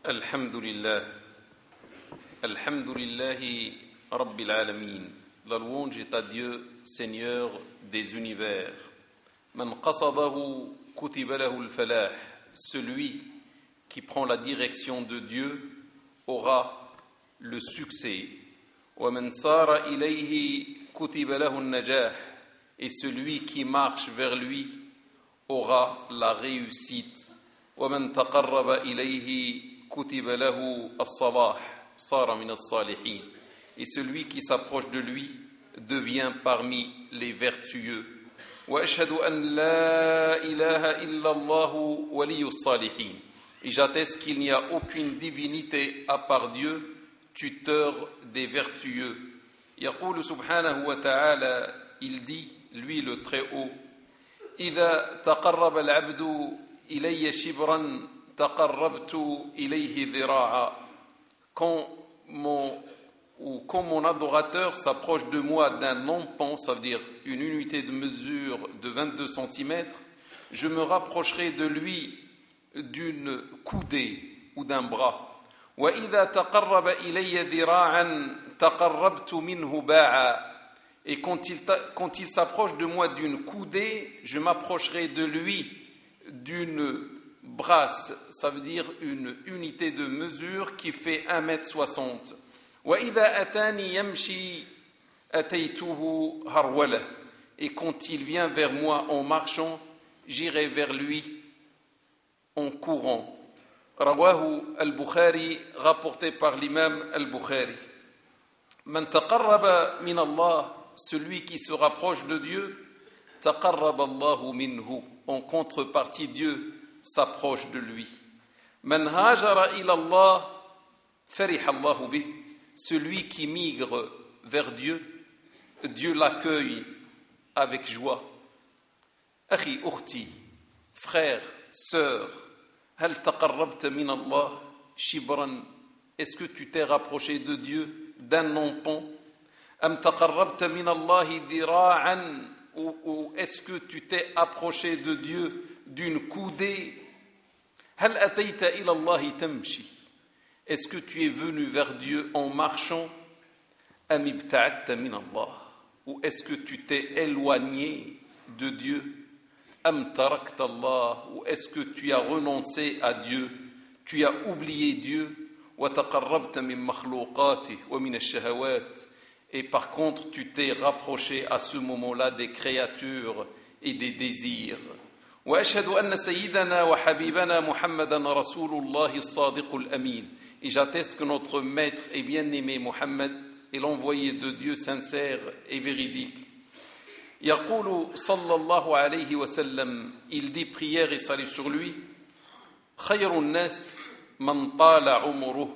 Alhamdulillah, Alhamdulillahi Rabbil Alamin. La louange est à Dieu, Seigneur des univers. Man qasadahu kutiba lahu al-falah. Celui qui prend la direction de Dieu aura le succès. Wa man sara ilayhi kutiba lahu an-najah. Et celui qui marche vers lui aura la réussite. Wa man taqarraba ilayhi kutiba lahu as-salah, sara min as-salihin. Et celui qui s'approche de lui devient parmi les vertueux. Wa ashhadu an la ilaha illa Allah waliyus salihin. Et j'atteste qu'il n'y a aucune divinité à part Dieu, tuteur des vertueux. Yaqulu subhanahu wa ta'ala, il dit, lui le très haut, idha taqarraba al-'abdu ilayya shibran taqarrabtu ilayhi dhira'a. Quand mon adorateur s'approche de moi d'un empan, ça veut dire une unité de mesure de 22 cm, je me rapprocherai de lui d'une coudée ou d'un bras. Wa idha taqarraba ilayya dhira'an taqarrabtu minhu ba'a. Et quand il s'approche de moi d'une coudée, je m'approcherai de lui d'une brasse, ça veut dire une unité de mesure qui fait 1,60 m. وَإِذَا أَتَانِي يَمْشِي أَتَيْتُهُ هَرْوَلَةً. Et quand il vient vers moi en marchant, j'irai vers lui en courant. Rawahu al-Bukhari, rapporté par l'imam al-Bukhari. Man taqarraba min Allah, celui qui se rapproche de Dieu, taqarraba Allahu minhu. En contrepartie, Dieu s'approche de lui. Man hajara ila Allah fariha Allahu bih. Celui qui migre vers Dieu, Dieu l'accueille avec joie. Akhi, ukhti, frère, sœur, hal taqarrabta min Allah shibran. Est-ce que tu t'es rapproché de Dieu d'un empan? Am taqarrabta min Allahi dira'an. Ou est-ce que tu t'es approché de Dieu d'une coudée? Hal atayta ila Allahi tamshi. Est-ce que tu es venu vers Dieu en marchant? Am ibta'atta min Allah. Ou est-ce que tu t'es éloigné de Dieu? Am tarakta Allah. Ou est-ce que tu as renoncé à Dieu? Tu as oublié Dieu? Wa taqarrabta min makhluqatih wa min ash-shahawat. Et par contre, tu t'es rapproché à ce moment-là des créatures et des désirs. وأشهد أن سيدنا وحبيبنا محمدا رسول الله الصادق الأمين. Et j'atteste que notre maître et bien-aimé Mohammed est l'envoyé de Dieu sincère et véridique. يقول صلى الله عليه وسلم, il dit prière et salut sur lui, خير الناس من طال عمره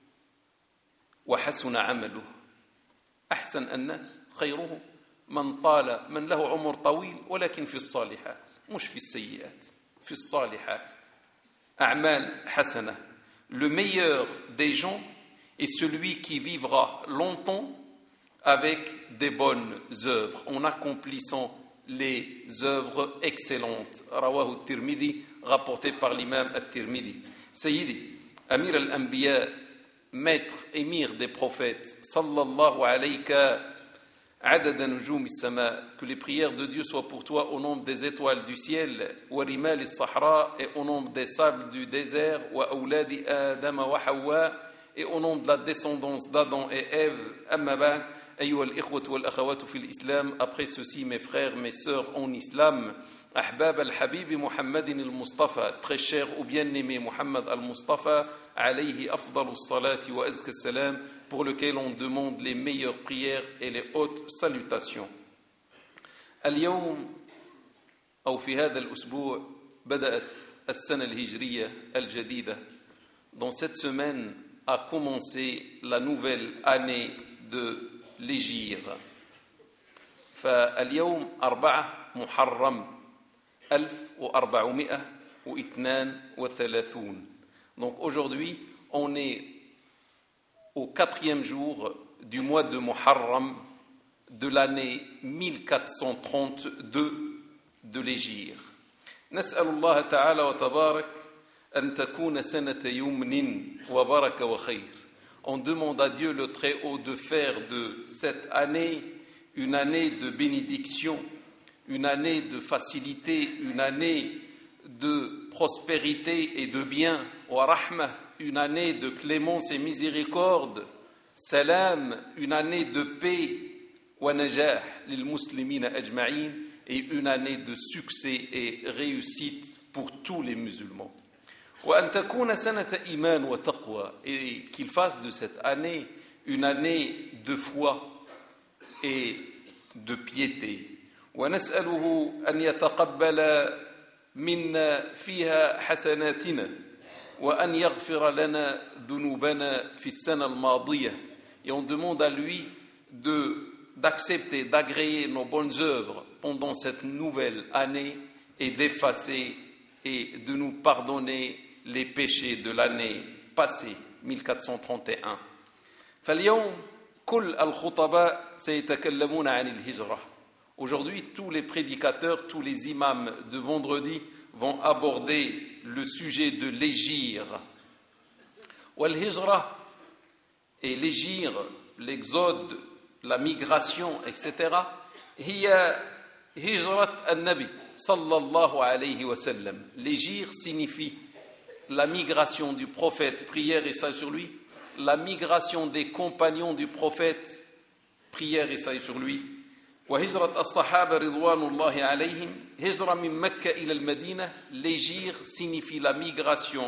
وحسن عمله. أحسن الناس خيرهم من له عمر طويل ولكن في الصالحات, مش في السيئات, في الصالحات. أعمال حسنة. Le meilleur des gens est celui qui vivra longtemps avec des bonnes œuvres, en accomplissant les œuvres excellentes. Rawahu al-Tirmidhi, rapporté par l'imam al-Tirmidhi. Sayyidi, Amir al-Anbiya, maître, émir des prophètes, sallallahu alayka adada nujum as-sama, que les prières de Dieu soient pour toi au nombre des étoiles du ciel, wa rimal as-sahra, et au nombre des sables du désert, wa awladi Adam wa Hawa, et au nombre de la descendance d'Adam et Ève. Amma ba'd, ayyuha al-ikhwatu wal akhawatu fil islam. Après ceci, mes frères, mes sœurs en islam, ahbab al-habib Muhammadin al-Mustafa, très cher ou bien-aimé Muhammad al-Mustafa, alayhi afdalu salati wa azka salam, pour lequel on demande les meilleures prières et les hautes salutations. اليوم أو في هذا الأسبوع بدأت السنة الهجرية الجديدة. Dans cette semaine a commencé la nouvelle année de l'Hégire. فاليوم 4 محرم 1432. Donc aujourd'hui, on est au 4e jour du mois de Muharram de l'année 1432 de l'Hégire. نسأل الله تعالى وتبارك أن تكون سنة يمن وبركة وخير. On demande à Dieu le Très-Haut de faire de cette année une année de bénédiction, une année de facilité, une année de prospérité et de bien, wa rahmah, une année de clémence et miséricorde, salam, une année de paix, wa najah lil muslimina ajma'in, et une année de succès et réussite pour tous les musulmans. وأن تكون سنة إيمان وتقوى, et qu'il fasse de cette année une année de foi et de piété. ونسأله أن يتقبل منا فيها حسناتنا وأن يغفر لنا ذنوبنا في السنة الماضية. Et on demande à lui d'accepter, d'agréer nos bonnes œuvres pendant cette nouvelle année et d'effacer et de nous pardonner les péchés de l'année passée, 1431. فاليوم كل الخطباء سيتكلمون عن الهجرة. Aujourd'hui, tous les prédicateurs, tous les imams de vendredi vont aborder le sujet de l'hégire. والهجرة, et l'hégire, l'exode, la migration, etc. هي هجرة النبي صلى الله عليه وسلم. L'hégire signifie la migration du prophète, prière et salut sur lui, la migration des compagnons du prophète, prière et salut sur lui. وهجرة الصحابة رضوان الله عليهم هجرة من مكة إلى المدينة. L'hégire signifie la migration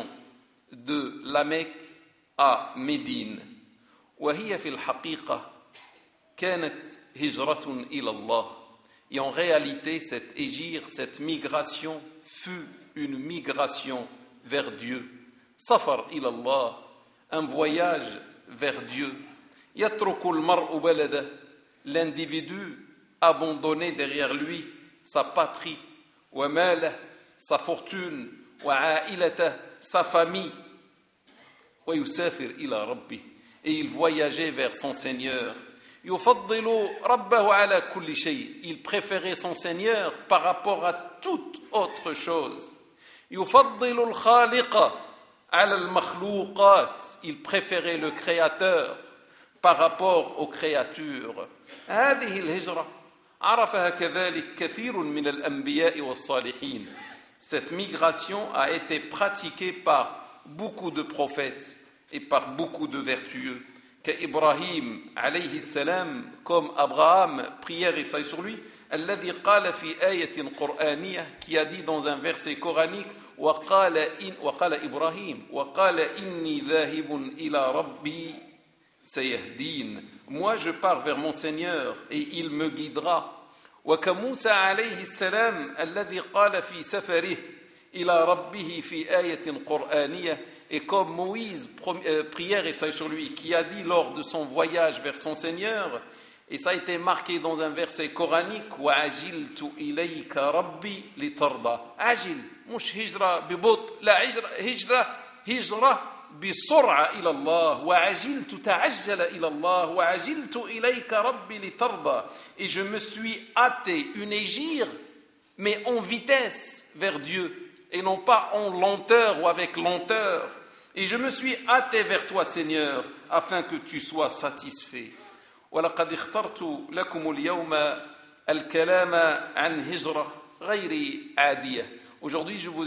de la Mecque à Médine. وهي في الحقيقة كانت هجرة إلى الله. Et en réalité, cette hégire, cette migration fut une migration vers Dieu. Safar ila Allah, un voyage vers Dieu. Yatruku al-mar'u balada, l'individu abandonné derrière lui sa patrie, wa malah, sa fortune, wa a'ilata, sa famille, wa yusafir ila rabbi, et il voyageait vers son Seigneur. Yufaddilu rabbahu ala kulli shay, il préférait son Seigneur par rapport à toute autre chose. يفضل الخالق على المخلوقات, il préférait le créateur par rapport aux créatures. هذه الهجرة عرفها كذلك كثير من الأنبياء والصالحين. Cette migration a été pratiquée par beaucoup de prophètes et par beaucoup de vertueux. كإبراهيم عليه السلام, comme Abraham, prière et salut sur lui, الذي قال في آية قرآنية, qui a dit dans un verset coranique, وقال إبراهيم وقال إني ذاهب إلى ربي سيهدين, moi je pars vers mon Seigneur et il me guidera. وكموسى عليه السلام الذي قال في سفره إلى ربه في آية قرآنية, et comme Moïse, prière et salut sur lui, qui a dit lors de son voyage vers son Seigneur, et ça a été marqué dans un verset coranique, وَعَجِلْتُ إِلَيْكَ رَبِّي لِتَرْضَى. عجل, مش هجرة ببطء, لا هجرة بسرعة إلى الله. وعجلت تعجل إلى الله وعجلت إليك ربي لترضى. Et je me suis hâté, une hégire, mais en vitesse vers Dieu, et non pas en lenteur ou avec lenteur. Et je me suis hâté vers toi, Seigneur, afin que tu sois satisfait. ولقد اخترت لكم اليوم الكلام عن هجرة غير عادية. Aujourd'hui, je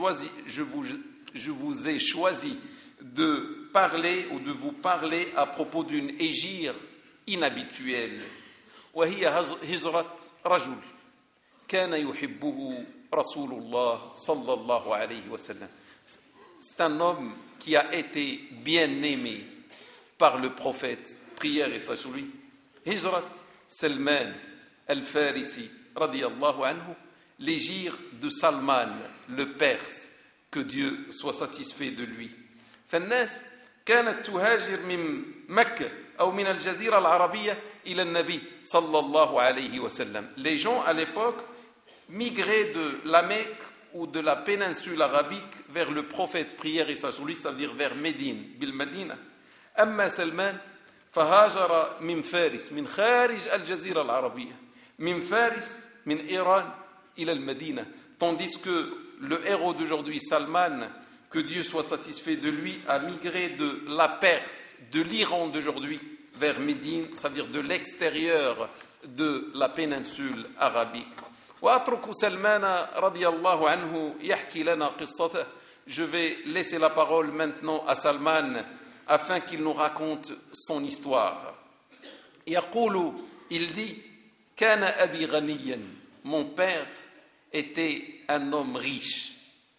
vous ai choisi de parler ou de vous parler à propos d'une hégire inhabituelle. وهي هجرة رجل كان يحبه رسول الله صلى الله عليه وسلم. C'est un homme qui a été bien aimé par le prophète, prière et salut sur lui. Hijrat Salman al-Farisi radiyallahu anhu, l'hégire de Salman, le Perse, que Dieu soit satisfait de lui. فالناس كانت تهاجر من مكة أو من الجزيرة العربية إلى النبي صلى الله عليه وسلم. Les gens à l'époque migraient de la Mecque ou de la péninsule arabique vers le prophète, prière et salut sur lui, ça veut dire vers Médine, بالمدينة. أما سلمان فهاجر من فارس من خارج الجزيرة العربية, من فارس من إيران إلى المدينة. Tandis que le héros d'aujourd'hui, Salman, que Dieu soit satisfait de lui, a migré de la Perse, de l'Iran d'aujourd'hui, vers Médine, c'est-à-dire de l'extérieur de la péninsule arabique. وأترك سلمان رضي الله عنه يحكي لنا قصته. Je vais laisser la parole maintenant à Salman afin qu'il nous raconte son histoire. يقول, il dit, كان أبي غنيا, mon père était un homme riche.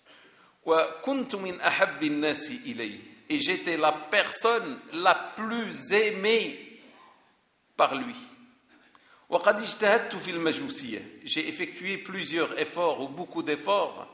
وكنت من أحب الناس إليه, et j'étais la personne la plus aimée par lui. وقد اجتهدت في المجوسية, j'ai effectué plusieurs efforts ou beaucoup d'efforts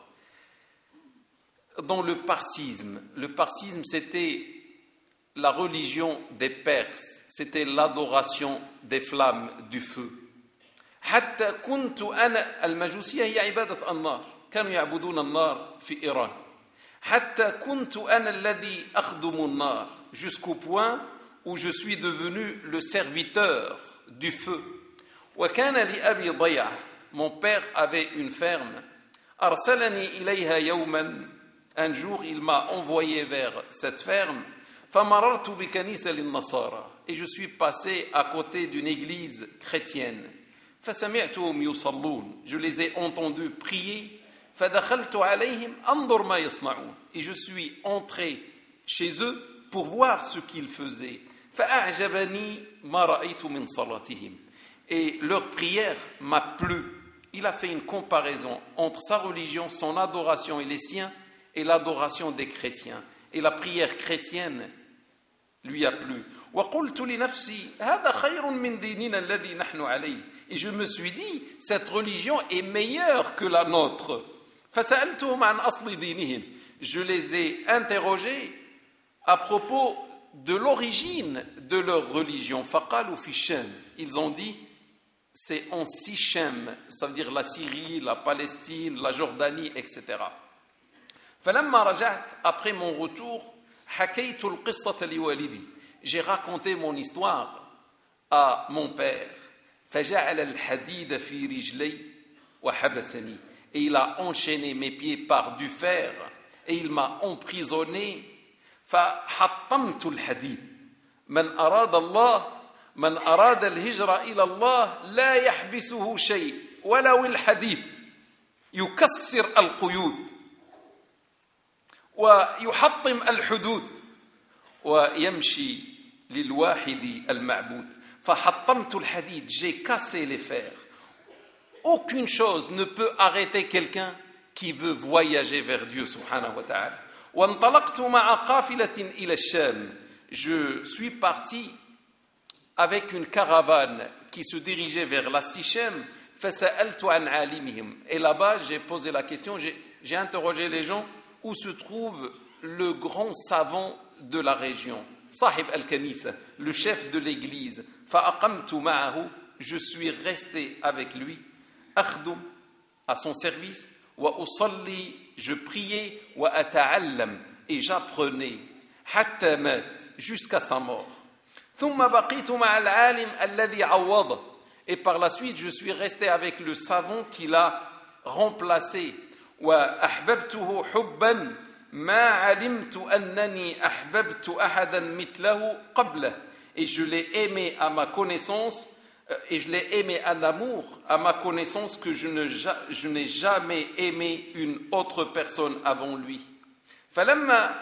dans le parsisme. Le parsisme, c'était la religion des Perses, c'était l'adoration des flammes du feu. حتى كنت أنا, المجوسية هي عبادة النار, كانوا يعبدون النار في إيران. حتى كنت أنا الذي أخدم النار, jusqu'au point où je suis devenu le serviteur du feu. وكان لأبي ضيعة, mon père avait une ferme. أرسلني إليها يوما, un jour il m'a envoyé vers cette ferme. فمررت بكنيسة للنصارى, et je suis passé à côté d'une église chrétienne. فسمعتهم يصلون, je les ai entendus prier. فدخلت عليهم أنظر ما يصنعون, et je suis entré chez eux pour voir ce qu'ils faisaient. فأعجبني ما رأيت من صلاتهم, et leur prière m'a plu. Il a fait une comparaison entre sa religion, son adoration et les siens, et l'adoration des chrétiens. Et la prière chrétienne lui a plu. وقلت لنفسي هذا خير من ديننا الذي نحن عليه, et je me suis dit, cette religion est meilleure que la nôtre. فسألتهم عن أصل دينهم, je les ai interrogés à propos de l'origine de leur religion. فقالوا في الشام, ils ont dit, c'est en Sichem, ça veut dire la Syrie, la Palestine, la Jordanie, etc. فلما رجعت, après mon retour, حكيت القصة لوالدي, j'ai raconté mon histoire à mon père. فجعل الحديد في رجلي وحبسني, et il a enchaîné mes pieds par du fer et il m'a emprisonné. فحطمت الحديد, من أراد الله, من أراد الهجرة إلى الله لا يحبسه شيء ولو الحديد, يكسر القيود ويحطم الحدود ويمشي للواحد المعبود. فحطمت الحديد, j'ai cassé les fers. Aucune chose ne peut arrêter quelqu'un qui veut voyager vers Dieu subhanahu wa ta'ala. وانطلقت مع قافلة إلى الشام, je suis parti avec une caravane qui se dirigeait vers la Sichem. فسألت عن عالمهم, et là-bas j'ai posé la question, j'ai interrogé les gens où se trouve le grand savant de la région, صاحب الكنيسة, le chef de l'église. فأقمت معه, je suis resté avec lui. أخدم, à son service. وأصلي, je priais. وأتعلم, et j'apprenais. حتى مات, jusqu'à sa mort. ثم بقيت مع العالم الذي عوضه, et par la suite je suis resté avec le savant qui l'a remplacé. وأحببته حبا ما علمت أنني أحببت أحدا مثله قبله, et je l'ai aimé à ma connaissance, et je l'ai aimé en amour à ma connaissance que je n'ai jamais aimé une autre personne avant lui. فلما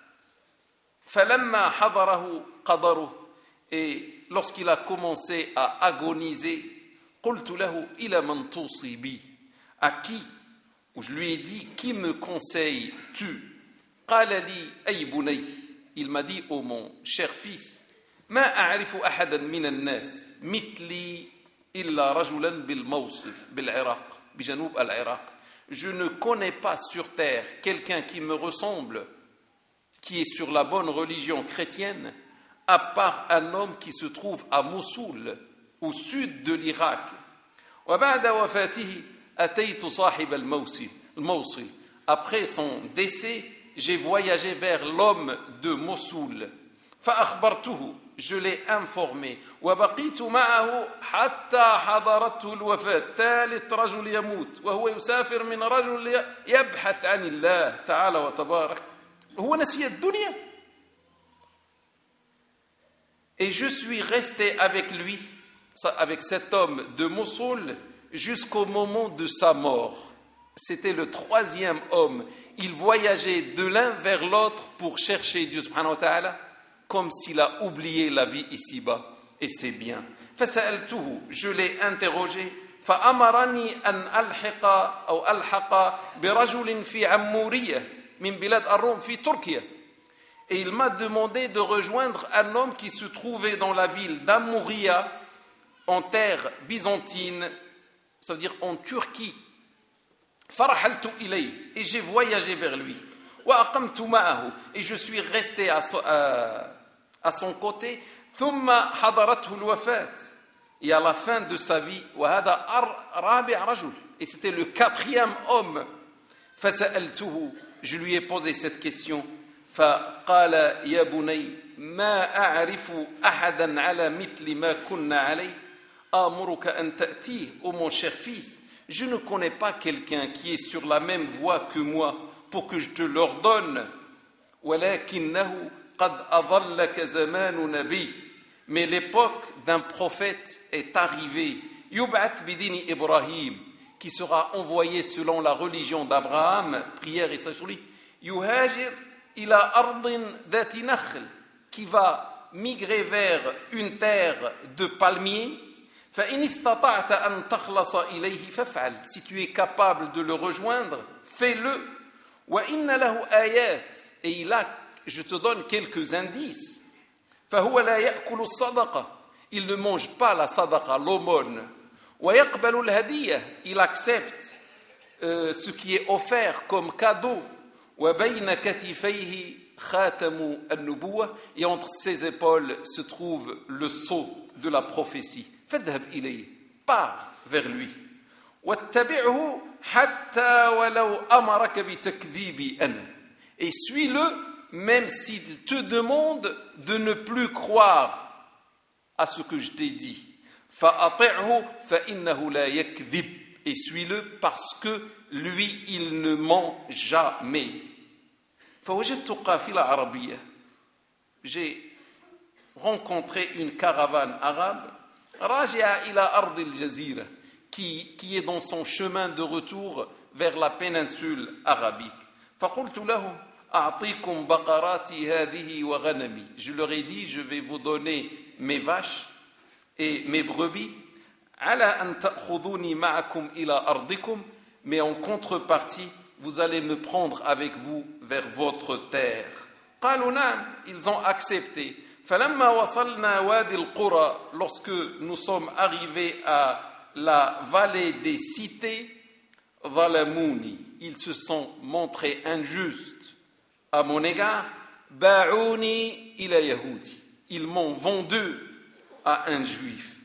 حضره قدره, et lorsqu'il a commencé à agoniser, قلت له إلى من توصي بي, à qui, où je lui ai dit, qui me conseilles-tu? قال لي أي بني, il m'a dit, ô mon cher fils, ما أعرف أحدا من الناس مثلي إلا رجلا بالموصل بالعراق, بجنوب العراق. Je ne connais pas sur terre quelqu'un qui me ressemble, qui est sur la bonne religion chrétienne, à part un homme qui se trouve à Mossoul, au sud de l'Irak. وبعد وفاته أتيت صاحب الموصل. Après son décès, j'ai voyagé vers l'homme de Mossoul. فأخبرته, je l'ai informé. وبقيت معه حتى حضرته الوفاة. ثالث رجل يموت وهو يسافر من رجل يبحث عن الله تعالى وتبارك هو نسي الدنيا. Et je suis resté avec lui, avec cet homme de Mossoul, jusqu'au moment de sa mort. C'était le 3e homme. Il voyageait de l'un vers l'autre pour chercher Dieu subhanahu wa ta'ala, comme s'il a oublié la vie ici-bas. Et c'est bien. فسألته, je l'ai interrogé. فأمرني أن ألحق برجل في عمورية من بلاد الروم في تركيا. Et il m'a demandé de rejoindre un homme qui se trouvait dans la ville d'Amouria, en terre byzantine, ça veut dire en Turquie. فرحلت إليه, et j'ai voyagé vers lui. وأقمت معه, et je suis resté à son côté. ثم حضرته الوفاة, et à la fin de sa vie. وهذا رابع رجل, et c'était le 4e homme. فسألته, je lui ai posé cette question. فقال يا بني ما أعرف أحدا على مثل ما كنا عليه آمرك أن تأتيه. Oh mon cher fils, je ne connais pas quelqu'un qui est sur la même voie que moi pour que je te l'ordonne. ولكنه قد أضلك زمان نبي, mais l'époque d'un prophète est arrivée. يبعث بدين إبراهيم, qui sera envoyé selon la religion d'Abraham, prière et ça sur lui. يهاجر إلى أرض ذات نخل, qui va migrer vers une terre de palmiers. فإن استطعت أن تخلص إليه فافعل, si tu es capable de le rejoindre, fais-le. وإن له آيات, et je te donne quelques indices. فهو لا يأكل الصدقة, il ne mange pas la sadaqa, l'aumône. ويقبل الهدية, il accepte ce qui est offert comme cadeau. وبين كتفيه خاتم النبوة, et entre ses épaules se trouve le sceau de la prophétie. فاذهب إليه, pars vers lui. واتبعه حتى ولو أمرك بتكذيبي أنا, et suis-le même s'il te demande de ne plus croire à ce que je t'ai dit. فأطعه فإنه لا يكذب, et suis-le parce que lui, il ne ment jamais. فوجدت قافلة عربية, j'ai rencontré une caravane arabe, راجعة إلى أرض الجزيرة, qui est dans son chemin de retour vers la péninsule arabique. فقلت لهم أعطيكم بقراتي هذه وغنمي, je leur ai dit, je vais vous donner mes vaches et mes brebis. على أن تأخذوني معكم إلى أرضكم, mais en contrepartie, vous allez me prendre avec vous vers votre terre. قالوا نعم, ils ont accepté. فلما وصلنا وادي القرى, lorsque nous sommes arrivés à la vallée des cités, ظلموني, ils se sont montrés injustes à mon égard. باعوني إلى يهودي, ils m'ont vendu à un juif.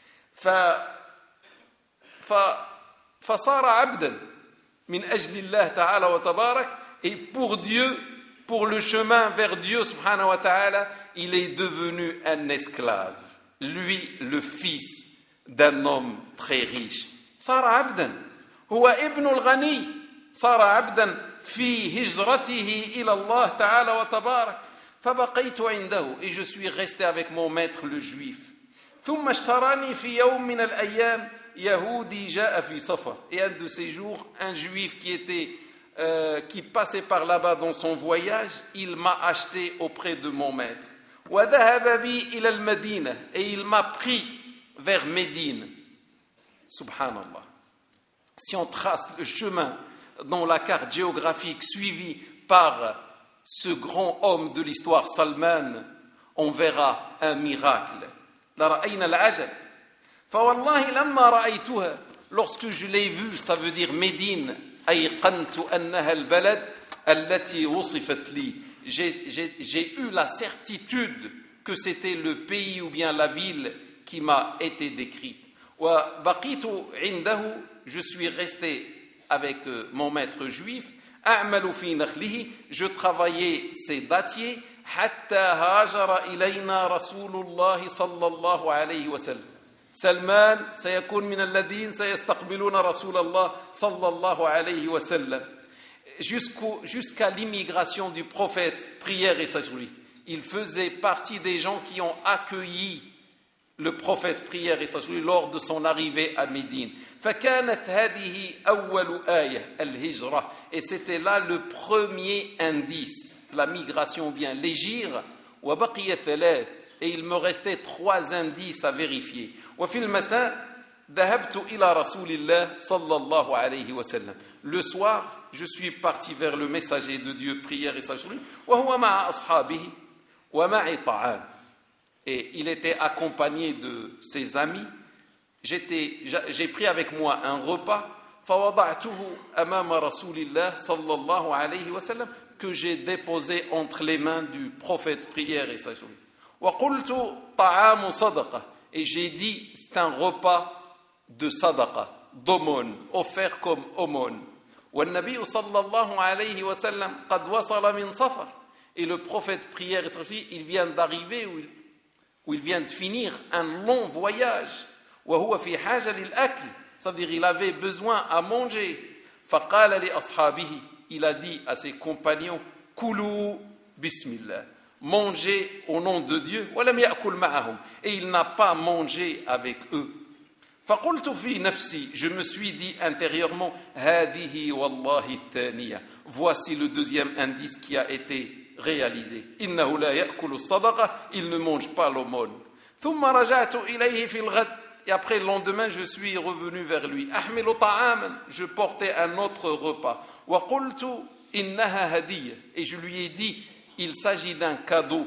فصار عبدا من أجل الله تعالى وتبارك, et pour Dieu, pour le chemin vers Dieu subhanahu wa ta'ala, il est devenu un esclave, lui le fils d'un homme très riche. صار عبدا, هو ابن الغني, صار عبدا في هجرته إلى الله تعالى وتبارك. فبقيت عنده, et je suis resté avec mon maître le juif. ثم اشتراني في يوم من الأيام يهودي جاء في سفر, et un de ces jours, un juif qui passait par là-bas dans son voyage, il m'a acheté auprès de mon maître. وذهب بي إلى المدينة, et il m'a pris vers Médine. Subhanallah. Si on trace le chemin dans la carte géographique suivie par ce grand homme de l'histoire, Salman, on verra un miracle. لرأينا العجب. فوالله لما رأيتها, lorsque je l'ai vu, ça veut dire Médine, أيقنت أنها البلد التي وصفت لي. J'ai eu la certitude que c'était le pays ou bien la ville qui m'a été décrite. وبقيت عنده, je suis resté avec mon maître juif. أعمل في نخله, je travaillais ses dattiers. حتى هاجر إلينا رسول الله صلى الله عليه وسلم. سلمان سيكون من الذين سيستقبلون رسول الله صلى الله عليه وسلم. jusqu'à l'immigration du prophète, prière et salut sur lui. Il faisait partie des gens qui ont accueilli le prophète, prière et salut sur lui, lors de son arrivée à Médine. فكانت هذه أول آية الهجرة. Et c'était là le premier indice, la migration bien, l'hégire. وبقي ثلاث. Et il me restait 3 indices à vérifier. وفي المساء ذهبت إلى رسول الله صلى الله عليه وسلم. Le soir, je suis parti vers le messager de Dieu, prière et salut sur lui. وهو مع أصحابه ومعي طعام. Et il était accompagné de ses amis. J'ai pris avec moi un repas. فوضعته أمام رسول الله صلى الله عليه وسلم, que j'ai déposé entre les mains du prophète, prière et salut sur lui. وقلت طعام صدقة. Et j'ai dit, c'est un repas de sadaqa, d'aumône, offert comme aumône. والنبي صلى الله عليه وسلم قد وصل من سفر. Et le prophète, prière et salut, il vient d'arriver où il vient de finir un long voyage. وهو في حاجة للأكل. Ça veut dire il avait besoin à manger. فقال لأصحابه. Il a dit à ses compagnons, كلوا بسم الله. Mangez au nom de Dieu. ولم يأكل معهم. Et il n'a pas mangé avec eux. فقلت في نفسي, je me suis dit intérieurement, هذه والله الثانية. Voici le deuxième indice qui a été réalisé. إنه لا يأكل الصدقة. Il ne mange pas l'aumône. ثم رجعت إليه في الغد. Et après le lendemain, je suis revenu vers lui. أحمل طعاما. Je portais un autre repas. وقلت إنها هدية. Et je lui ai dit, il s'agit d'un cadeau.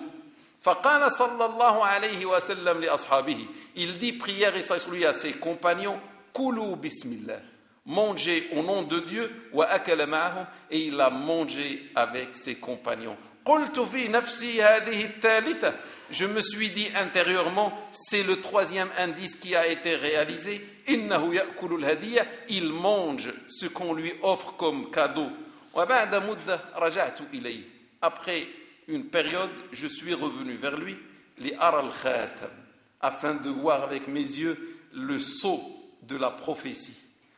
فقال صلى الله عليه وسلم لأصحابه. Il dit, prière et salut sur lui à ses compagnons, كلوا بسم الله. Mangez au nom de Dieu. وأكل معهم. Et il a mangé avec ses compagnons. قلت في نفسي هذه الثالثة. Je me suis dit intérieurement, c'est le 3e indice qui a été réalisé. إنه يأكل الهدية. Il mange ce qu'on lui offre comme cadeau. وبعد مدة رجعت إليه. Après une période, je suis revenu vers lui, لأرى الخاتم, afin de voir avec mes yeux le sceau de la prophétie.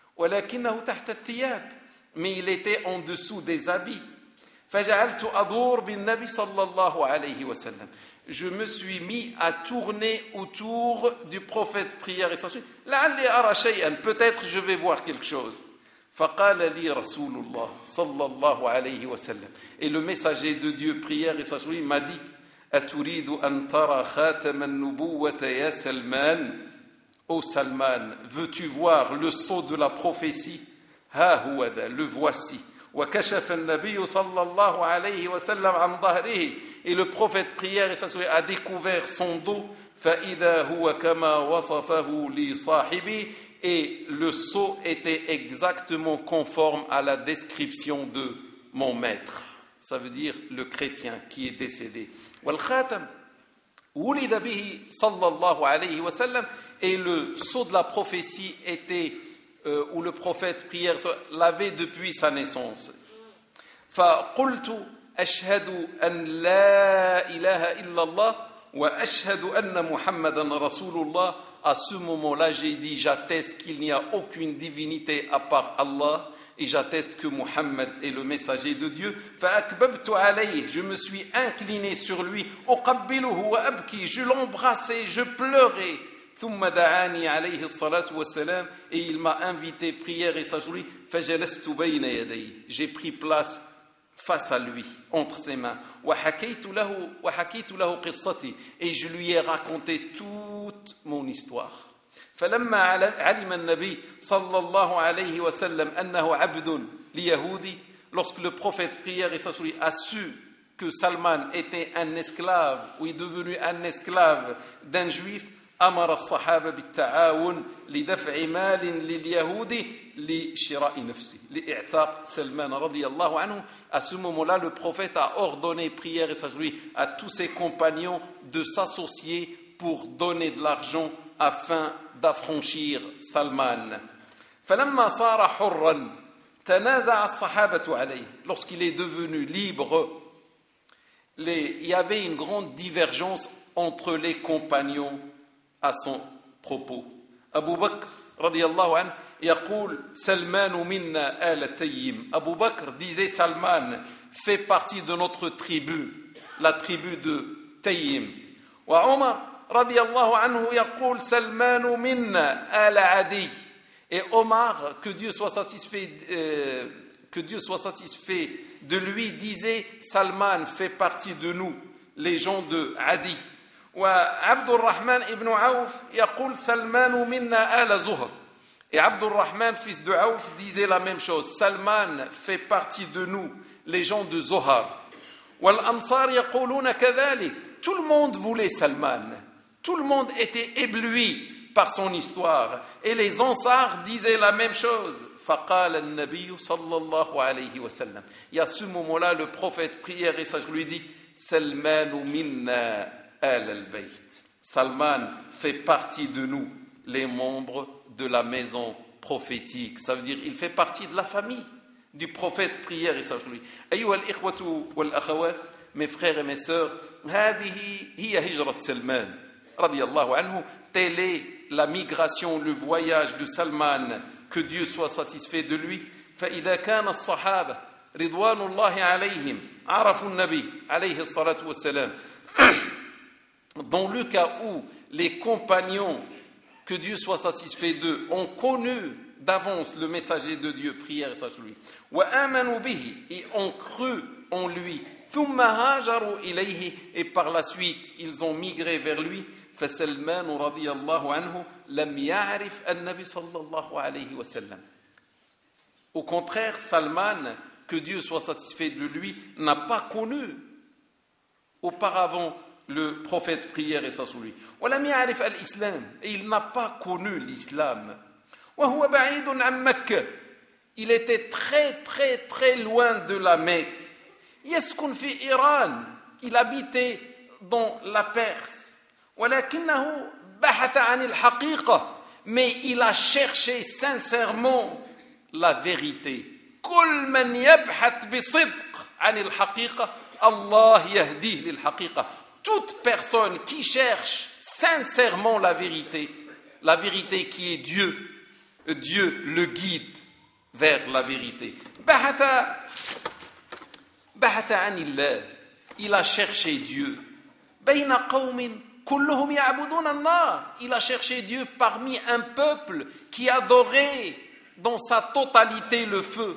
ولكنه تحت الثياب. Mais il était en dessous des habits. فجعلت أدور بالنبي صلى الله عليه وسلم. Je me suis mis à tourner autour du prophète, prière et salut. لعلي أرى شيئا, peut-être je vais voir quelque chose. فقال لي رسول الله صلى الله عليه وسلم. Et le messager de Dieu, prière et salut, m'a dit, أتريد أن ترى خاتم النبوة يا سلمان. Ô Salman, veux-tu voir le sceau de la prophétie? ها هو ذا, le voici. وكشف النبي صلى الله عليه وسلم عن ظهره. Et le prophète, prière et salut, a découvert son dos. فإذا هو كما وصفه لي صاحبي. Et le sceau était exactement conforme à la description de mon maître. Ça veut dire le chrétien qui est décédé. والخاتم ولد به صلى الله عليه وسلم. Et le sceau de la prophétie était où le prophète, prière, l'avait depuis sa naissance. فقلت أشهد أن لا إله إلا الله وأشهد أن محمدا رسول الله. À ce moment-là, j'ai dit, j'atteste qu'il n'y a aucune divinité à part Allah, et j'atteste que Muhammad est le messager de Dieu. فأكببت عليه. Je me suis incliné sur lui. أقبله وأبكي. Je l'embrassais, je pleurais. ثم دعاني عليه الصلاة والسلام. Et il m'a invité, prière et salut sur lui. فجلست بين يديه. J'ai pris place face à lui, entre ses mains. وحكيت له قصتي. Et je lui ai raconté toute mon histoire. فلما علم النبي صلى الله عليه وسلم أنه عبد ليهودي. Lorsque le prophète, prière et salut, a su que Salman était un esclave, ou est devenu un esclave d'un juif, أمر الصحابة بالتعاون لدفع مال لليهود لشراء نفسه لإعتاق سلمان رضي الله عنه. À ce moment-là, le prophète a ordonné, prière et salut, à tous ses compagnons de s'associer pour donner de l'argent afin d'affranchir Salman. فلما صار حرا تنازع الصحابة عليه. Lorsqu'il est devenu libre, il y avait une grande divergence entre les compagnons à son propos. Abu Bakr, radiyallahu anhu, يقول سلمان منا آل تيم. Abu Bakr disait Salman fait partie de notre tribu, la tribu de Taym. وعمر رضي الله عنه يقول سلمان منا آل عدي. Et Omar, que Dieu soit satisfait de lui, disait Salman fait partie de nous, les gens de Adi. وعبد الرحمن ibn Auf يقول سلمان منا آل زهر. Et Abdurrahman, fils de Auf, disait la même chose. Salman fait partie de nous, les gens de Zohar. والأنصار يقولون كذلك. Tout le monde voulait Salman. Tout le monde était ébloui par son histoire. Et les Ansars disaient la même chose. فقال النبي صلى الله عليه وسلم. Et à ce moment-là, le prophète prière et ça lui dit Salman minna al al-bayt. Salman fait partie de nous, les membres de la maison prophétique. Ça veut dire il fait partie de la famille du prophète prière et ça lui. أيها الإخوة والأخوات, mes frères et mes sœurs, هذه هي هجرة سلمان رضي الله عنه. Telle est la migration, le voyage de Salman, que Dieu soit satisfait de lui. فإذا كان الصحابة رضوان الله عليهم عرفوا النبي عليه الصلاة والسلام. Dans le cas où les compagnons, que Dieu soit satisfait d'eux, ont connu d'avance le messager de Dieu, prière et salut lui, وآمنوا به, et ont cru en lui, ثم هاجروا إليه, et par la suite ils ont migré vers lui, فسلمان رضي الله عنه لم يعرف النبي صلى الله عليه وسلم. Au contraire, Salman, que Dieu soit satisfait de lui, n'a pas connu auparavant le prophète prière et ça sur lui. ولم يعرف الإسلام, et il n'a pas connu l'islam. وهو بعيد عن مكة, il était très très très loin de la Mecque. يسكن في إيران, il habitait dans la Perse. ولكنه بحث عن الحقيقة, mais il a cherché sincèrement la vérité. كل من يبحث بصدق عن الحقيقة الله يهديه للحقيقة. Toute personne qui cherche sincèrement la vérité qui est Dieu, Dieu le guide vers la vérité. بحث عن الله, il a cherché Dieu. بين قوم كلهم يعبدون النار, il a cherché Dieu parmi un peuple qui adorait dans sa totalité le feu.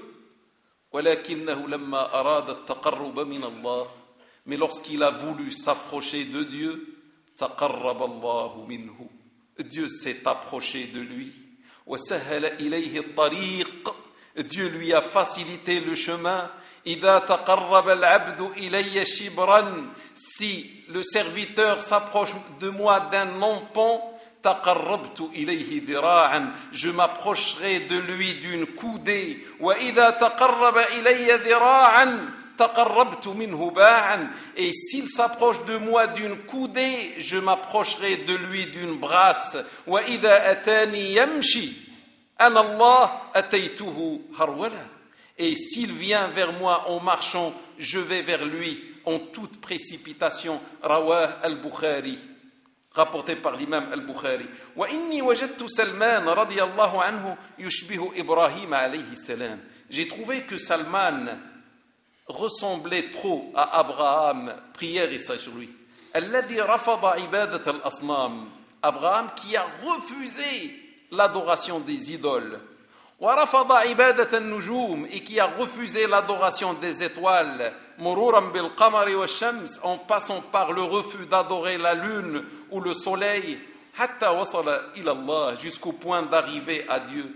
ولكنه لما أراد التقرب من الله, mais lorsqu'il a voulu s'approcher de Dieu, تقرب الله منه, Dieu s'est approché de lui. وسهل إليه الطريق, Dieu lui a facilité le chemin. إذا تقرب العبد إلي شبرا, si le serviteur s'approche de moi d'un empan, تقربت إليه ذراعا, je m'approcherai de lui d'une coudée. وإذا تقرب إلي ذراعا تقربت منه باعا, et s'il s'approche de moi d'une coudée, je m'approcherai de lui d'une brasse. وإذا أتاني يمشي أنا الله أتيته هرولا, et s'il vient vers moi en marchant, je vais vers lui en toute précipitation. Rawah al-Bukhari, rapporté par l'imam al-Bukhari. وإني وجدت سلمان رضي الله عنه يشبه إبراهيم عليه السلام. J'ai trouvé que Salman ressemblait trop à Abraham, prière et ça sur lui. الذي رفض عبادة الأصنام, Abraham qui a refusé l'adoration des idoles. ورفض عبادة النجوم, et qui a refusé l'adoration des étoiles. مرورا بالقمر والشمس, en passant par le refus d'adorer la lune ou le soleil. حتى وصل إلى الله, jusqu'au point d'arriver à Dieu.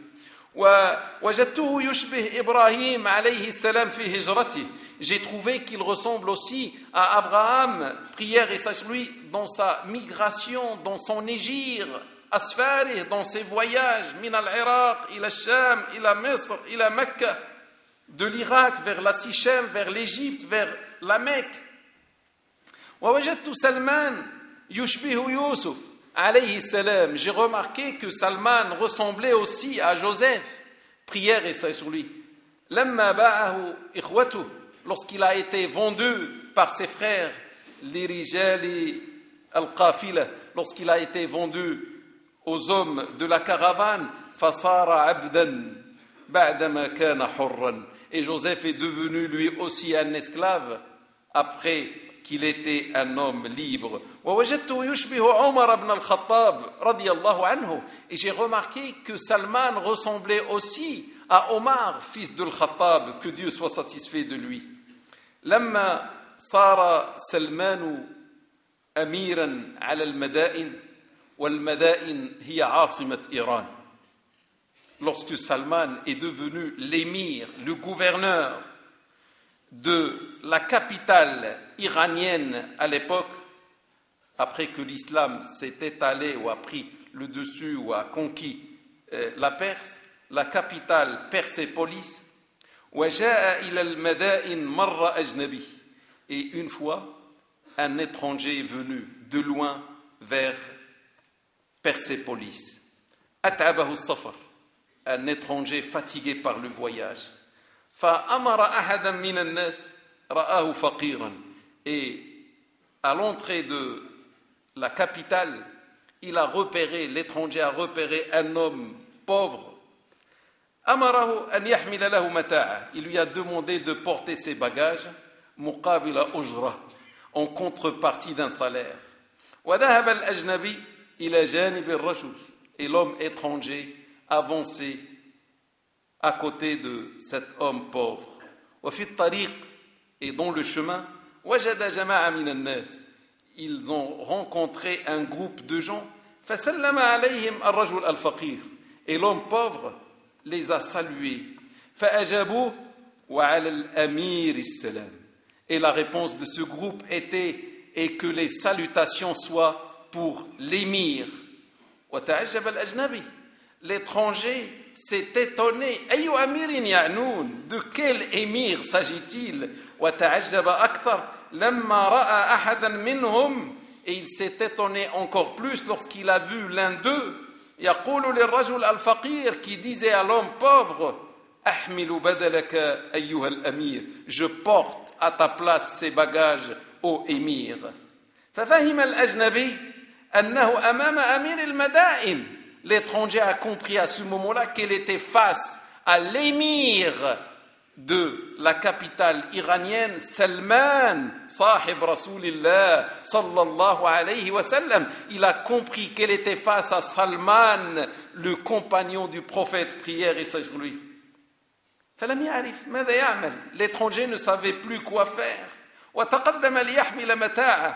ووجدته يشبه إبراهيم عليه السلام في هجرته. J'ai trouvé qu'il ressemble aussi à Abraham, prière et sache lui, dans sa migration, dans son hégire, أسفاره, dans ses voyages, من العراق إلى الشام إلى مصر إلى مكة, de l'Irak vers la Sichem, vers l'Égypte, vers la Mecque. ووجدت سلمان يشبه يوسف عليه السلام. J'ai remarqué que Salman ressemblait aussi à Joseph, prière et salut sur lui. لما باعه إخوته, lorsqu'il a été vendu par ses frères, لرجال القافلة, lorsqu'il a été vendu aux hommes de la caravane, فصار عبدا بعدما كان حرا. Et Joseph est devenu lui aussi un esclave après qu'il était un homme libre. ووجدته يشبه عمر بن الخطاب رضي الله عنه. Et j'ai remarqué que Salman ressemblait aussi à Omar, fils de Al-Khattab, que Dieu soit satisfait de lui. لما صار سلمان أميرا على المدائن والمدائن هي عاصمة إيران. Lorsque Salman est devenu l'émir, le gouverneur de la capitale iranienne à l'époque, après que l'islam s'est étalé ou a pris le dessus ou a conquis la Perse, la capitale Persépolis, وجاء إلى المدائن مر أجنبي. Et une fois, un étranger est venu de loin vers Persépolis. أتعبه السفر. Un étranger fatigué par le voyage. فأمر أحدا من الناس رآه فقيرا. Et à l'entrée de la capitale, l'étranger a repéré un homme pauvre. أمره أن يحمل له متاعه. Il lui a demandé de porter ses bagages مقابل أجرة, en contrepartie d'un salaire. وذهب الأجنبي إلى جانب الرجل. Et l'homme étranger avançait à côté de cet homme pauvre. وفي الطريق, et dans le chemin, وجد جماعة من الناس. Ils ont rencontré un groupe de gens. فسلم عليهم الرجل الفقير. Et l'homme pauvre les a salués. فأجابوه وعلى الأمير السلام. Et la réponse de ce groupe était et que les salutations soient pour l'émir. وتعجب الأجنبي. L'étranger s'est étonné. أي أمير يعنون? De quel émir s'agit-il? وتعجب أكثر لما رأى أحدا منهم. Et il s'est étonné encore plus lorsqu'il a vu l'un d'eux. يقول للرجل الفقير, qui disait à l'homme pauvre, أحمل بدلك أيها الأمير. Je porte à ta place ces bagages, ô émir. ففهم الأجنبي أنه أمام أمير المدائن. L'étranger a compris à ce moment-là qu'elle était face à l'émir de la capitale iranienne, Salman, sahib Rasulillah, sallallahu alayhi wa sallam. Il a compris qu'elle était face à Salman, le compagnon du prophète, prière et salut sur lui. فلم يعرف ماذا يعمل. L'étranger ne savait plus quoi faire. وتقدم ليحمل متاعه.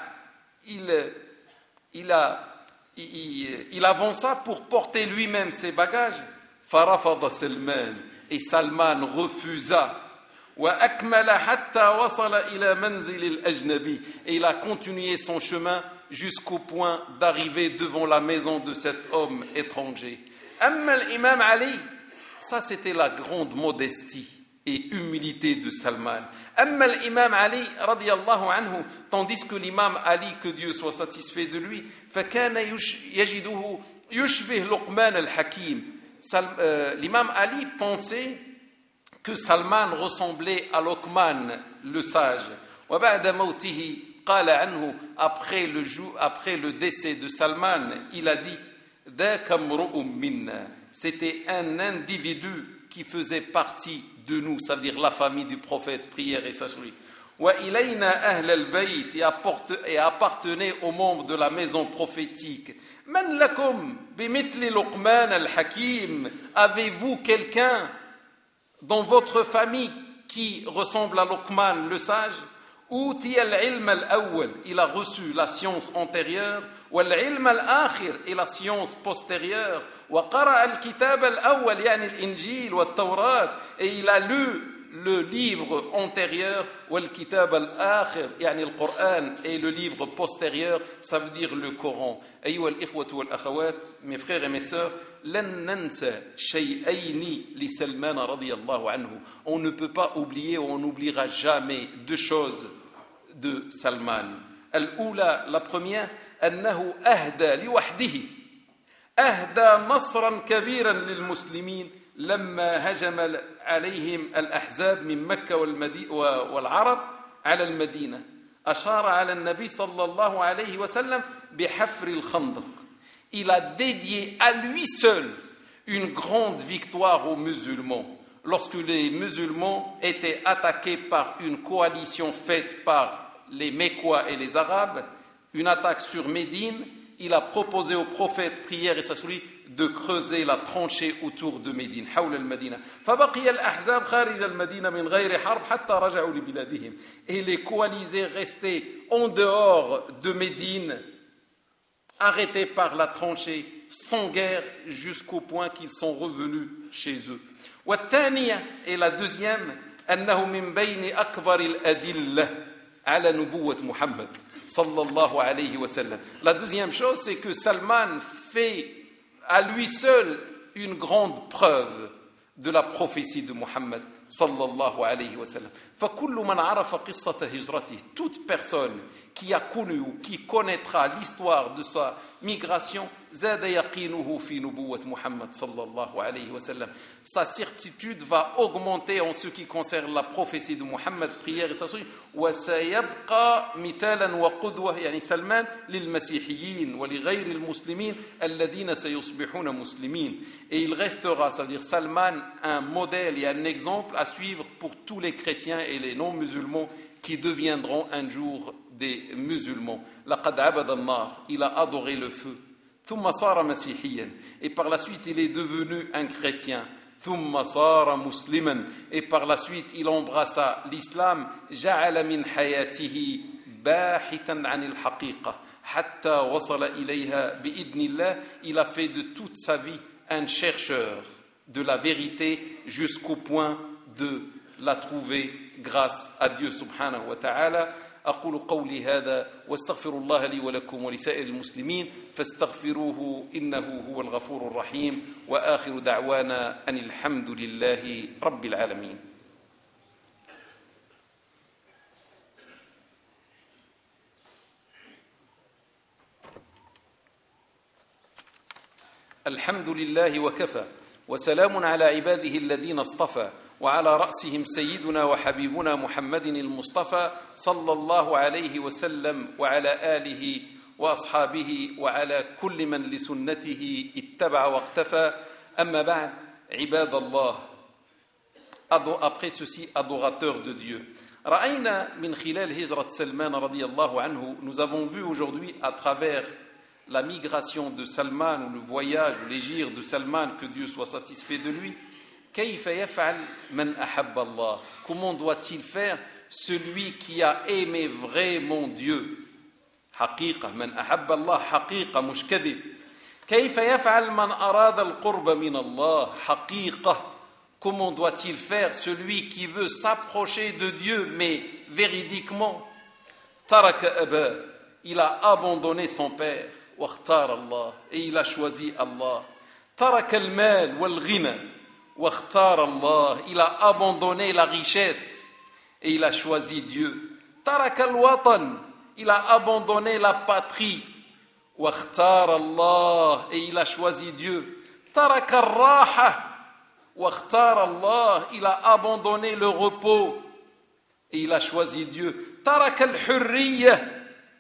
Il avança pour porter lui-même ses bagages. فرفض سلمان. Et Salman refusa. وأكمل حتى وصل إلى منزل الأجنبي. Et il a continué son chemin jusqu'au point d'arriver devant la maison de cet homme étranger. أما الإمام علي. Ça, c'était la grande modestie et humilité de Salman. أما الإمام علي رضي الله عنه. Tandis que l'imam Ali, que Dieu soit satisfait de lui, فكان يجده يشبه لقمان الحكيم. L'imam Ali pensait que Salman ressemblait à Luqman, le sage. وبعد موته قال عنه. Après le décès de Salman, il a dit ذاك امرؤ منا. C'était un individu qui faisait partie de nous, ça veut dire la famille du prophète, prière et salut sur lui. وإلينا أهل البيت. Et appartenait aux membres de la maison prophétique. من لكم بمثل لقمان الحكيم. Avez-vous quelqu'un dans votre famille qui ressemble à Luqman, le sage? أوتي العلم الأول. Il a reçu la science antérieure. والعلم الآخر. Et la science postérieure. وقرأ الكتاب الأول يعني الإنجيل والتوراة. Et il a lu le livre antérieur, والكتاب الآخر يعني القرآن, et le livre postérieur, ça veut dire le Coran. أيها الإخوة والأخوات, mes frères et mes sœurs, لن ننسى شيئين لسلمان رضي الله عنه. On ne peut pas oublier, on n'oubliera jamais deux choses de Salman. الأولى, la première, أنه أهدى لوحده أهدى نصرا كبيرا للمسلمين لما هجم عليهم الأحزاب من مكة والعرب على المدينة. أشار على النبي صلى الله عليه وسلم بحفر الخندق. Il a dédié à lui seul une grande victoire aux musulmans. Lorsque les musulmans étaient attaqués par une coalition faite par les Mécois et les Arabes, une attaque sur Médine, il a proposé au prophète, prière et sa souris, de creuser la tranchée autour de Médine, حول المدينة. فبقي الأحزاب خارج المدينة من غير حرب حتى رجعوا لبلادهم. Et les coalisés restés en dehors de Médine, arrêtés par la tranchée, sans guerre, jusqu'au point qu'ils sont revenus chez eux. والثانية, et la deuxième, أنه من بين أكبر الأدلة على نبوة محمد صلى الله عليه وسلم. La deuxième chose, c'est que Salman fait à lui seul une grande preuve de la prophétie de Muhammad sallallahu alayhi wa sallam. فَكُلُّ مَنْ عَرَفَ قِصَّةَ هِجْرَتِهِ. Toute personne qui a connu ou qui connaîtra l'histoire de sa migration, زاد يقينه في نبوة محمد صلى الله عليه وسلم. Sa certitude va augmenter en ce qui concerne la prophétie de Muhammad, prière et sa souris. وسيبقى مثالا وقدوة يعني سلمان للمسيحيين ولغير المسلمين الذين سيصبحون مسلمين. Et il restera, c'est-à-dire Salman, un modèle et un exemple à suivre pour tous les chrétiens et les non-musulmans qui deviendront un jour des musulmans. لقد عبد النار, il a adoré le feu. ثم صار مسيحيا, et par la suite il est devenu un chrétien. ثم صار مسلما, et par la suite il embrassa l'islam. جعل من حياته باحثا عن الحقيقة حتى وصل إليها بإذن الله. Il a fait de toute sa vie un chercheur de la vérité jusqu'au point de la trouver grâce à Dieu subhanahu wa ta'ala. أقول قولي هذا واستغفر الله لي ولكم ولسائر المسلمين فاستغفروه إنه هو الغفور الرحيم وآخر دعوانا أن الحمد لله رب العالمين. الحمد لله وكفى وسلام على عباده الذين اصطفى وعلى رأسهم سيدنا وحبيبنا محمد المصطفى صلى الله عليه وسلم وعلى آله وأصحابه وعلى كل من لسنته اتبع واقتفى. أما بعد عباد الله. Après ceci, adorateurs de Dieu. رأينا من خلال هجرة سلمان رضي الله عنه, nous avons vu aujourd'hui à travers la migration de Salman ou le voyage ou l'égir de Salman, que Dieu soit satisfait de lui. كيف يفعل من أحب الله. Comment doit-il faire celui qui a aimé vraiment Dieu. حقيقة من أحب الله حقيقة مش كذب. كيف يفعل من أراد القرب من الله حقيقة. Comment doit-il faire celui qui veut s'approcher de Dieu mais véridiquement. ترك أباه, il a abandonné son père. واختار الله, et il a choisi Allah. ترك المال والغنى واختار الله, il a abandonné la richesse et il a choisi Dieu. ترك الوطن, il a abandonné la patrie. واختار الله, et il a choisi Dieu. ترك الراحة واختار الله, il a abandonné le repos et il a choisi Dieu. ترك الحرية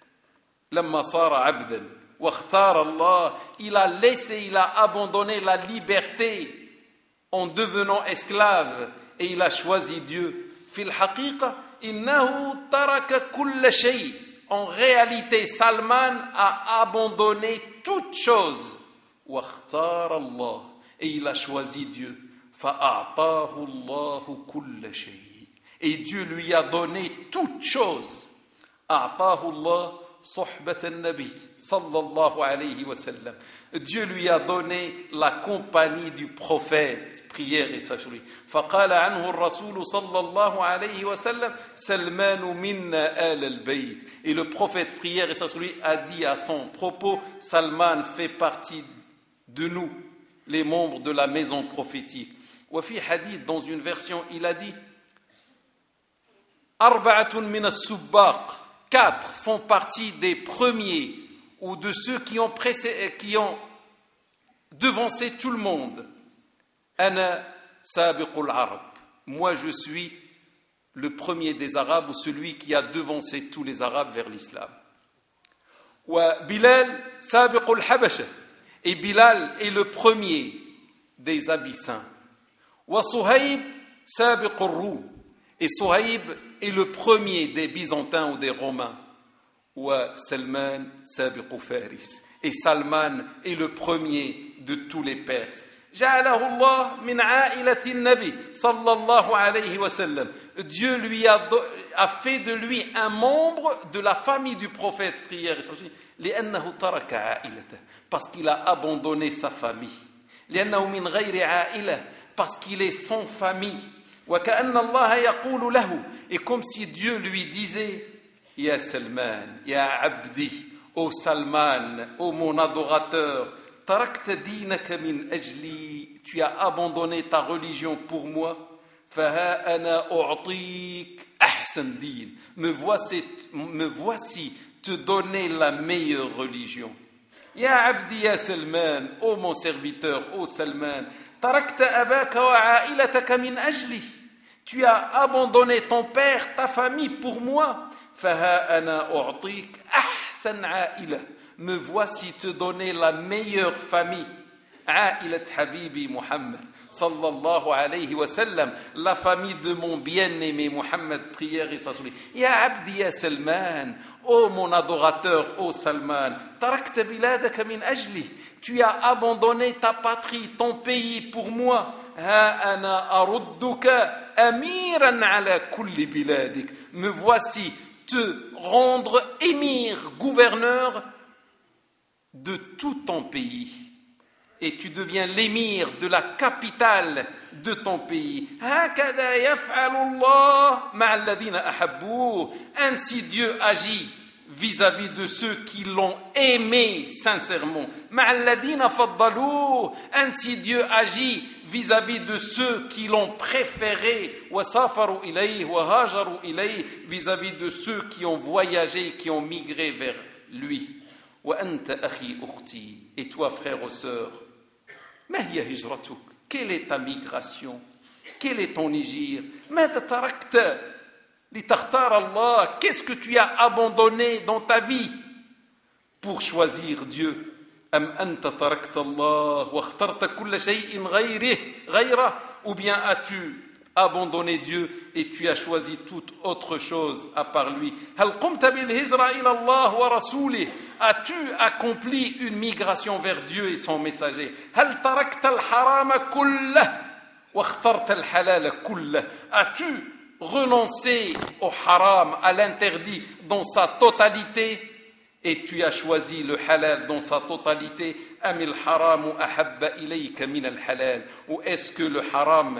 لما صار عبدا واختار الله, il a laissé, il a abandonné la liberté en devenant esclave et il a choisi Dieu. في الحقيقة إنه ترك كل شيء. En réalité, Salman a abandonné toute chose. واختار الله, et il a choisi Dieu. فأعطاه الله كل شيء, et Dieu lui a donné toute chose. أعطاه الله صحبة النبي صلى الله عليه وسلم. Dieu lui a donné la compagnie du prophète, prière et sacherie. فقال عنه الرسول صلى الله عليه وسلم سلمان منا آل البيت. Et le prophète, prière et sacherie, a dit à son propos, Salman fait partie de nous, les membres de la maison prophétique. وفي hadith, dans une version, il a dit أربعة من السباق. 4 font partie des premiers ou de ceux qui ont devancé tout le monde. Ana sabiqul arab. Moi je suis le premier des Arabes ou celui qui a devancé tous les Arabes vers l'islam. Wa Bilal sabiqul habasha. Et Bilal est le premier des Abyssins. Wa Suhayb sabiq ar-Rum. Et Suhayb est le premier des Byzantins ou des Romains. Wa Salman sabiq Faris. Et Salman est le premier de tous les Perses. جعله الله من عائلة النبي صلى الله عليه وسلم. Dieu lui a fait de lui un membre de la famille du prophète, prière et salut, لأنه ترك عائلته, parce qu'il a abandonné sa famille, لأنه من غير عائلة, parce qu'il est sans famille, وكأن الله يقول له, et comme si Dieu lui disait, يا سلمان يا عبدي, ô Salman, ô mon adorateur, تركت دينك من أجلي, tu as abandonné ta religion pour moi. فها أنا أعطيك أحسن دين, me voici te donner la meilleure religion. يا عبدي يا سلمان, ô mon serviteur, ô Salman, تركت أباك وعائلتك من أجلي, tu as abandonné ton père, ta famille pour moi. فها أنا أعطيك أحسن عائلة, me voici te donner la meilleure famille. عائلة حبيبي محمد صلى الله عليه وسلم, la famille de mon bien-aimé Muhammad, prière et salut. يا عبدي يا سلمان, ô mon adorateur, ô Salman, تركت بلادك من أجلي, tu as abandonné ta patrie, ton pays pour moi. ها أنا أردك أميرا على كل بلادك, me voici te rendre émir, gouverneur de tout ton pays, et tu deviens l'émir de la capitale de ton pays. هكذا يفعل الله مع الذين أحبوه, ainsi Dieu agit vis-à-vis de ceux qui l'ont aimé sincèrement. مع الذين فضلوه, ainsi Dieu agit vis-à-vis de ceux qui l'ont préféré. وسافروا إليه وهاجروا إليه, vis-à-vis de ceux qui ont voyagé, qui ont migré vers lui. وأنت أخي أختي, et toi frère ou sœur, ما هي هجرتك, quelle est ta migration, quel est ton hégire, ماذا تركت لتختار الله, qu'est-ce que tu as abandonné dans ta vie pour choisir Dieu. أم أنت تركت الله واخترت كل شيء غيره, ou bien as-tu abandonné Dieu et tu as choisi toute autre chose à part lui. هل قمت بالهجرة إلى الله ورسوله, as-tu accompli une migration vers Dieu et son messager. هل تركت الحرام كله واخترت الحلال كله, as-tu renoncé au haram, à l'interdit dans sa totalité, et tu as choisi le halal dans sa totalité. أم الحرام أحب إليك من الحلال, ou est-ce que le haram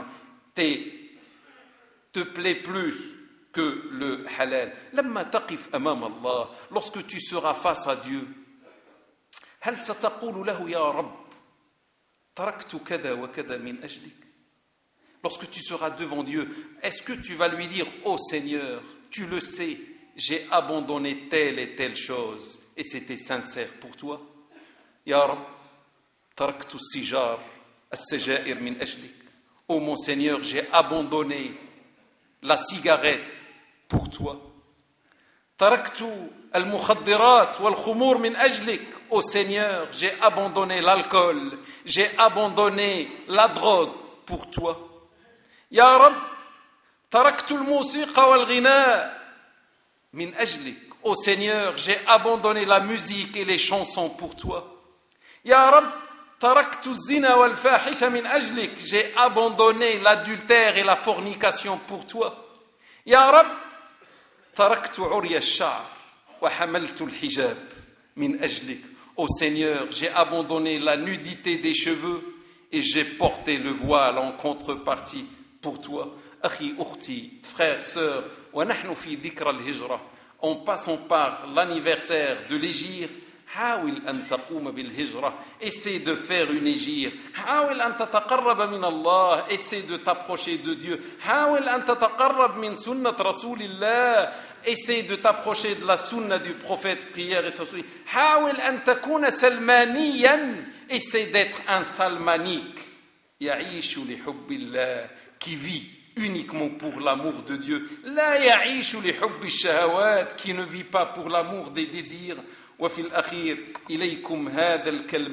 te plaît plus que le halal. لما تقف أمام الله, lorsque tu seras face à Dieu, هل ستقول له يا رب تركت كذا وكذا من أجلك. Lorsque tu seras devant Dieu, est-ce que tu vas lui dire, ô Seigneur, tu le sais, j'ai abandonné telle et telle chose et c'était sincère pour toi. Ya Rab, taraktu sijar, as-sajair min ajlik. Ô mon Seigneur, j'ai abandonné la cigarette pour toi. Taraktu al-mukhaddirat wal-khumur min ajlik. Ô Seigneur, j'ai abandonné l'alcool, j'ai abandonné la drogue pour toi. Ya Rab, taraktu al-musiqa wal-ghina min ajlik. Ô Seigneur, j'ai abandonné la musique et les chansons pour toi. Ya Rab, taraktu az-zina wal-fahisha min ajlik. J'ai abandonné l'adultère et la fornication pour toi. Ya Rab, taraktu urya ash-sha'r wa hamaltu al-hijab min ajlik. Ô Seigneur, j'ai abandonné la nudité des cheveux et j'ai porté le voile en contrepartie pour toi. Akhi, ukhti, frère, sœur, wa nahnu fi dhikra al-hijra. En passant par l'anniversaire de l'hégire, حاول أن تقوم بالهجرة. Essaie de faire une hégire. حاول أن تتقرب من الله. Essaie de t'approcher de Dieu. حاول أن تتقرب من سنة رسول الله. Essaie de t'approcher de la sunna du prophète, prière et salut. حاول أن تكون سلمانيا. Essaie d'être un salmanique. يعيش لحب الله. Qui vit uniquement pour l'amour de Dieu. لا يعيش لحب الشهوات. Qui ne vit pas pour l'amour des désirs. وفي الأخير إليكم هذا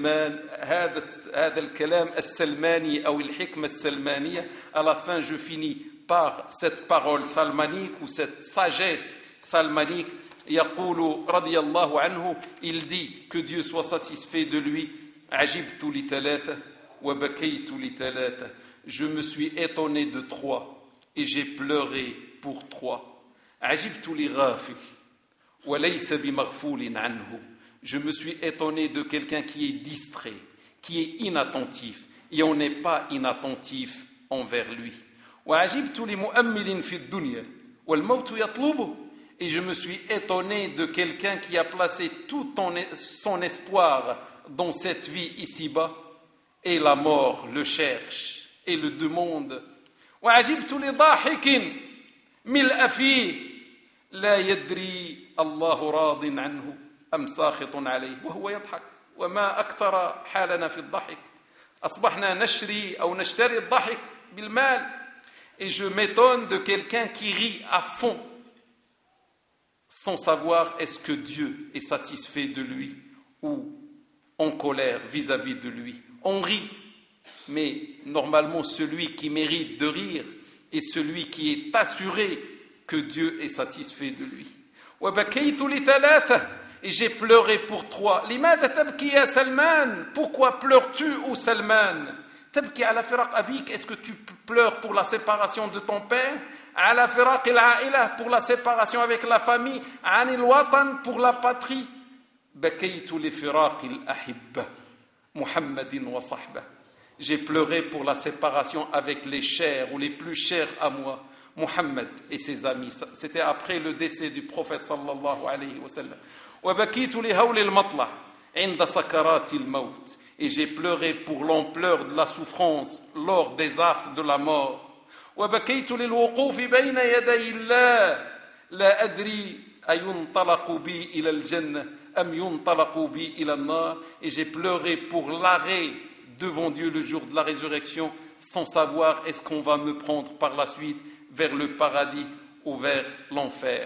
الكلام السلماني أو الحكمة السلمانية. À la fin, je finis par cette parole salmanique ou cette sagesse salmanique. يقول رضي الله عنه, il dit, que Dieu soit satisfait de lui, عجبت لثلاثة وبكيت لثلاثة. Je me suis étonné de 3 et j'ai pleuré pour 3. عجبت لغافل وليس بمغفول عنه. Je me suis étonné de quelqu'un qui est distrait, qui est inattentif, et on n'est pas inattentif envers lui. وعجبت لمؤمل في الدنيا والموت يطلبه. Et je me suis étonné de quelqu'un qui a placé tout son espoir dans cette vie ici-bas, et la mort le cherche et le demande. وعجبت لضاحك ملء فيه لا يدري الله راض عنه أم ساخط عليه وهو يضحك. وما أكثر حالنا في الضحك. أصبحنا نشتري الضحك بالمال. Et je m'étonne de quelqu'un qui rit à fond sans savoir est-ce que Dieu est satisfait de lui ou en colère vis-à-vis de lui. On rit, mais normalement celui qui mérite de rire est celui qui est assuré que Dieu est satisfait de lui. وبكيت لثلاثة. Et j'ai pleuré pour 3. لماذا تبكي يا سلمان? Pourquoi pleures-tu, ô Salman? تبكي على فراق أبيك. Est-ce que tu pleures pour la séparation de ton père? على فراق العائلة, pour la séparation avec la famille. عن الوطن, pour la patrie. بكيت لفراق الأحبة محمد وصحبه. J'ai pleuré pour la séparation avec les chers ou les plus chers à moi, Muhammad et ses amis. C'était après le décès du prophète sallallahu alayhi wa sallam. وبكيت لهول المطلع عند سكرات الموت. Et j'ai pleuré pour l'ampleur de la souffrance lors des affres de la mort. وبكيت للوقوف بين يدي الله لا أدري أينطلق بي إلى الجنة أم ينطلق بي إلى النار. Et j'ai pleuré pour l'arrêt devant Dieu le jour de la résurrection, sans savoir est-ce qu'on va me prendre par la suite vers le paradis ou vers l'enfer.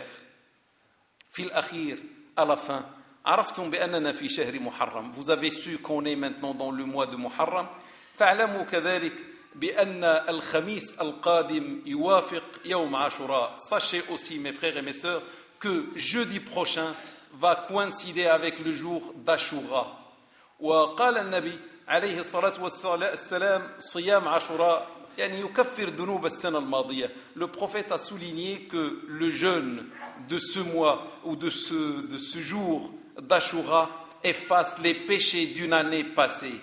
في الأخير, à la fin, عرفتم بأننا في شهر محرم. Vous avez su qu'on est maintenant dans le mois de Muharram. فاعلموا كذلك بأن الخميس القادم يوافق يوم عاشوراء. Sachez aussi, mes frères et mes sœurs, que jeudi prochain va coïncider avec le jour d'Ashura. وقال النبي عليه الصلاة والسلام صيام عاشوراء يعني يكفر ذنوب السنة الماضية. Le prophète a souligné que le jeûne de ce mois ou de ce jour d'Ashura efface les péchés d'une année passée,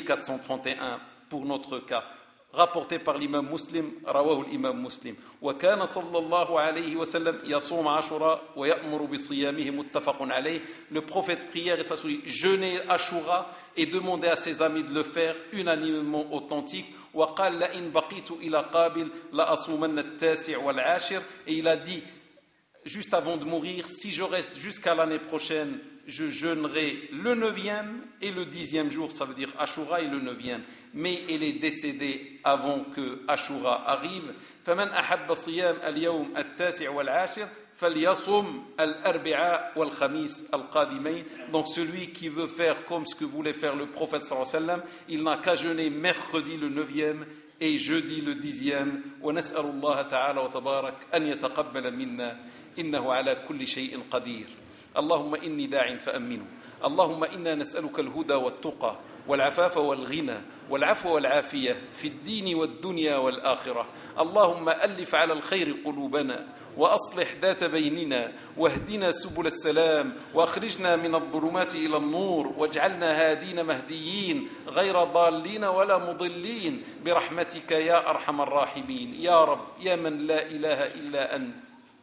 1431 pour notre cas. Rapporté par l'imam Muslim, رواه الإمام مسلم. وكان صلى الله عليه وسلم يصوم عاشوراء ويأمر بصيامه متفق عليه. Le prophète prière et s'assoit, jeûner Ashura et demander à ses amis de le faire, unanimement authentique. وقال لئن بقيت إلى قابل لأصومن التاسع والعاشر. Et il a dit juste avant de mourir, si je reste jusqu'à l'année prochaine, je jeûnerai le 9e et le 10e jour, ça veut dire Ashura et le 9e. Mais il est décédé avant que Ashura arrive. فمن أحب صيام اليوم التاسع والعاشر فليصم الأربعاء والخميس القادمين. Donc celui qui veut faire comme ce que voulait faire le prophète sallallahu alayhi wa sallam, il n'a qu'à jeûner mercredi le 9e et jeudi le 10e. ونسأل الله تعالى وتبارك أن يتقبل منا إنه على كل شيء قدير. اللهم إني داع فأمنه. اللهم إنا نسألك الهدى والتقى والعفاف والغنى والعفو والعافية في الدين والدنيا والآخرة. اللهم ألف على الخير قلوبنا وأصلح ذات بيننا واهدنا سبل السلام وأخرجنا من الظلمات إلى النور واجعلنا هادين مهديين غير ضالين ولا مضلين برحمتك يا أرحم الراحمين. يا رب يا من لا إله إلا أنت.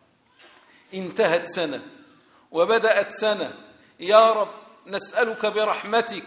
انتهت سنة وبدأت سنة، يا رب نسألك برحمتك،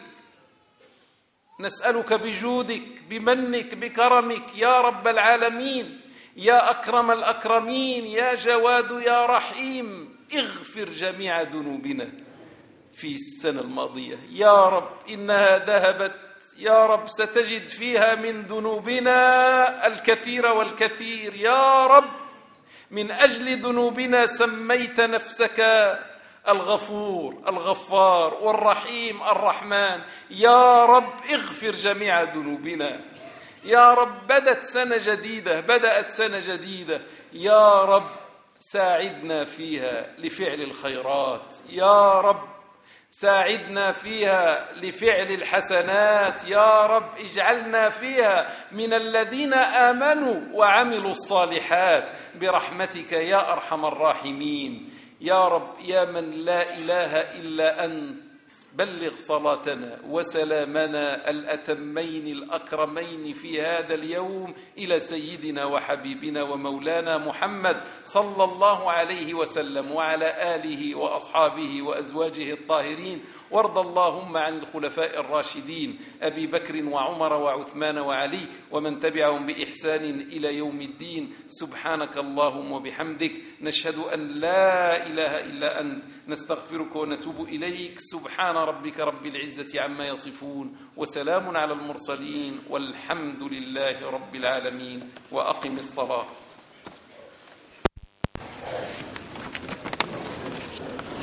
نسألك بجودك بمنك بكرمك يا رب العالمين، يا أكرم الأكرمين، يا جواد يا رحيم، اغفر جميع ذنوبنا في السنة الماضية يا رب، إنها ذهبت يا رب، ستجد فيها من ذنوبنا الكثير والكثير يا رب، من أجل ذنوبنا سميت نفسك الغفور الغفار والرحيم الرحمن. يا رب اغفر جميع ذنوبنا. يا رب بدأت سنة جديدة. يا رب ساعدنا فيها لفعل الخيرات. يا رب ساعدنا فيها لفعل الحسنات. يا رب اجعلنا فيها من الذين آمنوا وعملوا الصالحات برحمتك يا أرحم الراحمين. يا رب يا من لا إله إلا أنت، بلغ صلاتنا وسلامنا الأتمين الأكرمين في هذا اليوم إلى سيدنا وحبيبنا ومولانا محمد صلى الله عليه وسلم وعلى آله وأصحابه وأزواجه الطاهرين. وارض اللهم عن الخلفاء الراشدين أبي بكر وعمر وعثمان وعلي ومن تبعهم بإحسان إلى يوم الدين. سبحانك اللهم وبحمدك، نشهد أن لا إله إلا أنت، نستغفرك ونتوب إليك. سبحان ربك رب العزة عما يصفون، وسلام على المرسلين، والحمد لله رب العالمين. وأقم الصلاة.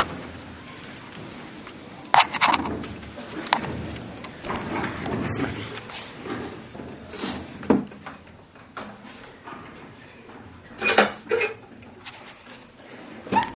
اسمعني.